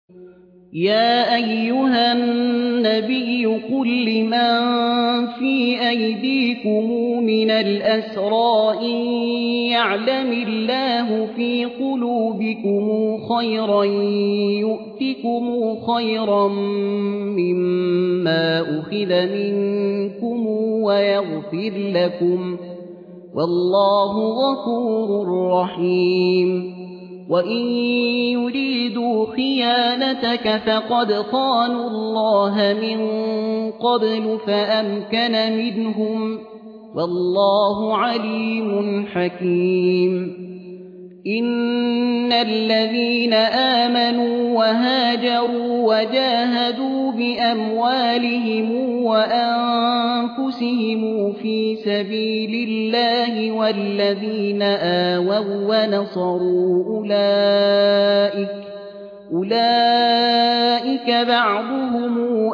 يا أيها النبي قل لمن في أيديكم من الأسرى إن يعلم الله في قلوبكم خيرا يؤتكم خيرا مما أخذ منكم ويغفر لكم والله غفور رحيم وإن يريدوا خيانتك فقد خانوا الله من قبل فأمكن منهم والله عليم حكيم إن الذين آمنوا وهاجروا وجاهدوا بأموالهم وأنفسهم في سبيل الله والذين آووا ونصروا أولئك بعضهم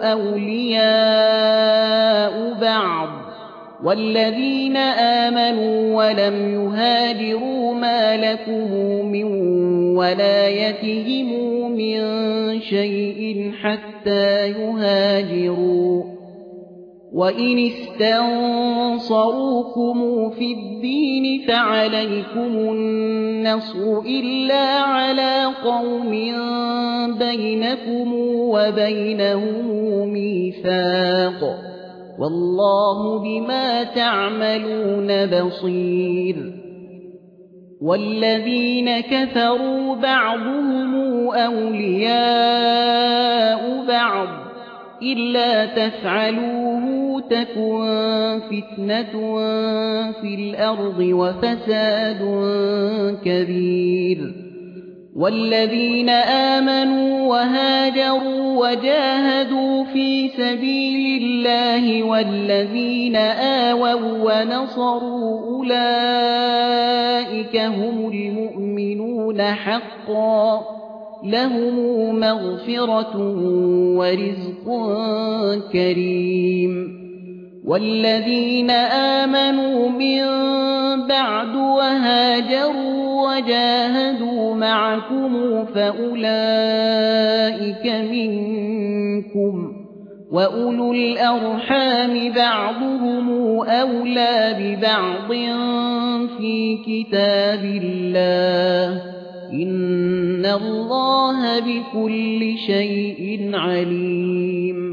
أولياء بعض والذين آمنوا ولم يهاجروا ما لكم من ولايتهم من شيء حتى يهاجروا وإن استنصروكم في الدين فعليكم النصر إلا على قوم بينكم وبينهم ميثاق والله بما تعملون بصير والذين كفروا بعضهم أولياء بعض إلا تفعلوه تكن فتنة في الأرض وفساد كبير والذين آمنوا وهاجروا وجاهدوا في سبيل الله والذين آووا ونصروا أولئك هم المؤمنون حقا لهم مغفرة ورزق كريم والذين آمنوا من بعد وهاجروا وجاهدوا معكم فأولئك منكم وأولو الأرحام بعضهم أولى ببعض في كتاب الله إن الله بكل شيء عليم